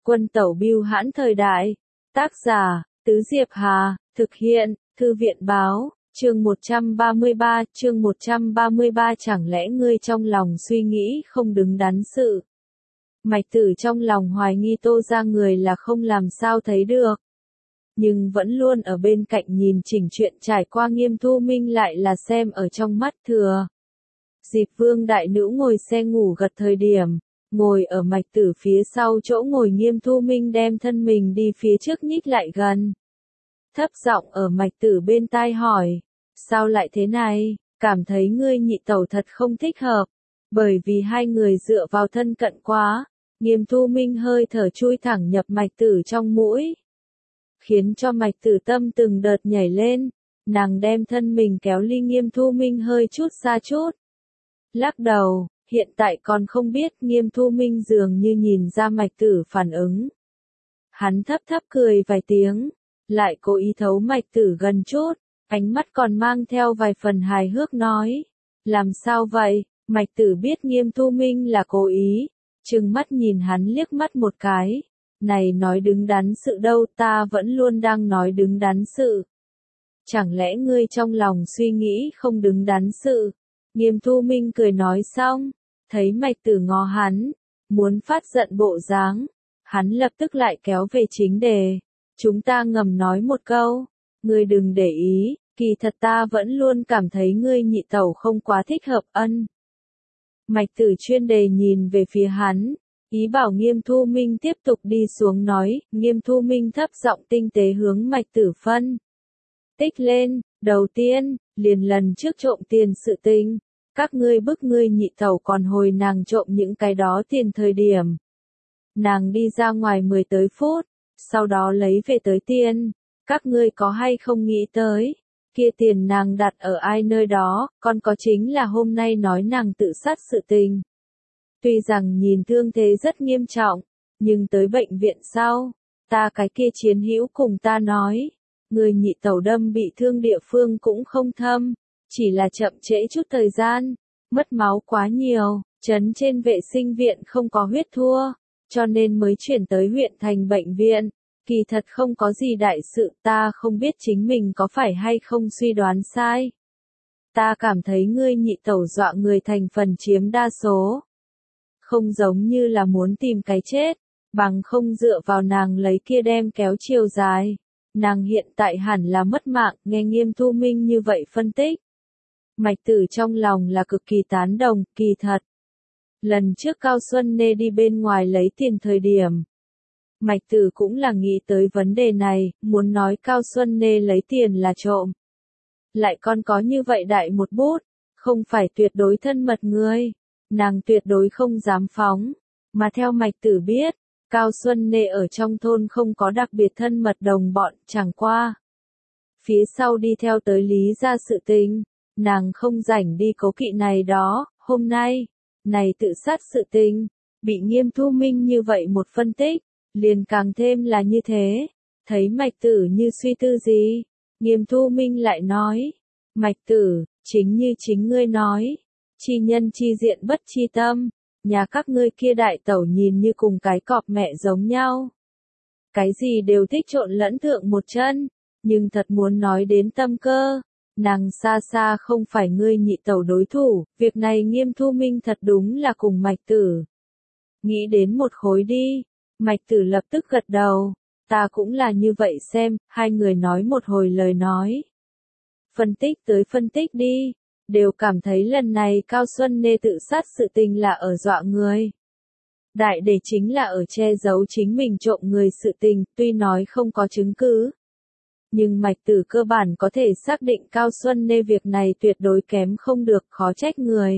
Quân tẩu bưu hãn thời đại. Tác giả, Tứ Diệp Hà, thực hiện, Thư viện báo, chương 133, chẳng lẽ ngươi trong lòng suy nghĩ không đứng đắn sự. Mạch Tử trong lòng hoài nghi Tô ra người là không làm sao thấy được. Nhưng vẫn luôn ở bên cạnh nhìn chỉnh chuyện trải qua Nghiêm Thu Minh lại là xem ở trong mắt thừa. Dịp Vương đại nữ ngồi xe ngủ gật thời điểm, ngồi ở Mạch Tử phía sau chỗ ngồi Nghiêm Thu Minh đem thân mình đi phía trước nhích lại gần. Thấp giọng ở Mạch Tử bên tai hỏi, sao lại thế này, cảm thấy ngươi nhị tẩu thật không thích hợp, bởi vì hai người dựa vào thân cận quá, Nghiêm Thu Minh hơi thở chui thẳng nhập Mạch Tử trong mũi, khiến cho Mạch Tử tâm từng đợt nhảy lên, nàng đem thân mình kéo ly Nghiêm Thu Minh hơi chút xa chút. Lắc đầu, hiện tại còn không biết. Nghiêm Thu Minh dường như nhìn ra Mạch Tử phản ứng. Hắn thấp thấp cười vài tiếng, lại cố ý thấu Mạch Tử gần chút, ánh mắt còn mang theo vài phần hài hước nói. Làm sao vậy? Mạch Tử biết Nghiêm Thu Minh là cố ý, trừng mắt nhìn hắn liếc mắt một cái. Này nói đứng đắn sự đâu, ta vẫn luôn đang nói đứng đắn sự. Chẳng lẽ ngươi trong lòng suy nghĩ không đứng đắn sự? Nghiêm Thu Minh cười nói xong, thấy Mạch Tử ngó hắn, muốn phát giận bộ dáng, hắn lập tức lại kéo về chính đề. Chúng ta ngầm nói một câu, ngươi đừng để ý, kỳ thật ta vẫn luôn cảm thấy ngươi nhị tẩu không quá thích hợp ân. Mạch Tử chuyên đề nhìn về phía hắn, ý bảo Nghiêm Thu Minh tiếp tục đi xuống nói. Nghiêm Thu Minh thấp giọng tinh tế hướng Mạch Tử phân tích lên. Đầu tiên, liền lần trước trộm tiền sự tình, các ngươi bức ngươi nhị tẩu còn hồi nàng trộm những cái đó tiền thời điểm. Nàng đi ra ngoài 10 tới phút, sau đó lấy về tới tiền, các ngươi có hay không nghĩ tới, kia tiền nàng đặt ở ai nơi đó, còn có chính là hôm nay nói nàng tự sát sự tình. Tuy rằng nhìn thương thế rất nghiêm trọng, nhưng tới bệnh viện sau, ta cái kia chiến hữu cùng ta nói, người nhị tẩu đâm bị thương địa phương cũng không thâm, chỉ là chậm trễ chút thời gian, mất máu quá nhiều, trấn trên vệ sinh viện không có huyết thua, cho nên mới chuyển tới huyện thành bệnh viện. Kỳ thật không có gì đại sự, ta không biết chính mình có phải hay không suy đoán sai. Ta cảm thấy ngươi nhị tẩu dọa người thành phần chiếm đa số. Không giống như là muốn tìm cái chết, bằng không dựa vào nàng lấy kia đem kéo chiều dài. Nàng hiện tại hẳn là mất mạng. Nghe Nghiêm Thu Minh như vậy phân tích, Mạch Tử trong lòng là cực kỳ tán đồng. Kỳ thật, lần trước Cao Xuân Nê đi bên ngoài lấy tiền thời điểm, Mạch Tử cũng là nghĩ tới vấn đề này, muốn nói Cao Xuân Nê lấy tiền là trộm. Lại còn có như vậy đại một bút, không phải tuyệt đối thân mật người, nàng tuyệt đối không dám phóng, mà theo Mạch Tử biết, Cao Xuân Nê ở trong thôn không có đặc biệt thân mật đồng bọn, chẳng qua. Phía sau đi theo tới Lý ra sự tình, nàng không rảnh đi cố kỵ này đó. Hôm nay, này tự sát sự tình, bị Nghiêm Thu Minh như vậy một phân tích, liền càng thêm là như thế. Thấy Mạch Tử như suy tư gì, Nghiêm Thu Minh lại nói, Mạch Tử, chính như chính ngươi nói, chi nhân chi diện bất chi tâm, nhà các ngươi kia đại tẩu nhìn như cùng cái cọp mẹ giống nhau. Cái gì đều thích trộn lẫn thượng một chân, nhưng thật muốn nói đến tâm cơ, nàng xa xa không phải ngươi nhị tẩu đối thủ. Việc này Nghiêm Thu Minh thật đúng là cùng Mạch Tử nghĩ đến một khối đi. Mạch Tử lập tức gật đầu, ta cũng là như vậy xem. Hai người nói một hồi lời nói, phân tích tới phân tích đi, đều cảm thấy lần này Cao Xuân Nê tự sát sự tình là ở dọa người. Đại để chính là ở che giấu chính mình trộm người sự tình. Tuy nói không có chứng cứ, nhưng Mạch Tử cơ bản có thể xác định Cao Xuân Nê việc này tuyệt đối kém không được, khó trách người.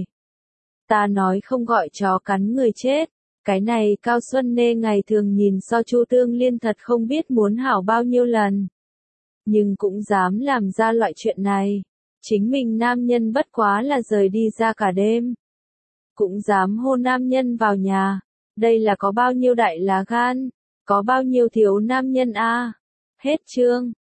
Ta nói không gọi chó cắn người chết, cái này Cao Xuân Nê ngày thường nhìn so Chu Tương Liên thật không biết muốn hảo bao nhiêu lần. Nhưng cũng dám làm ra loại chuyện này. Chính mình nam nhân bất quá là rời đi ra cả đêm, cũng dám hô nam nhân vào nhà. Đây là có bao nhiêu đại lá gan, có bao nhiêu thiếu nam nhân a. Hết chương.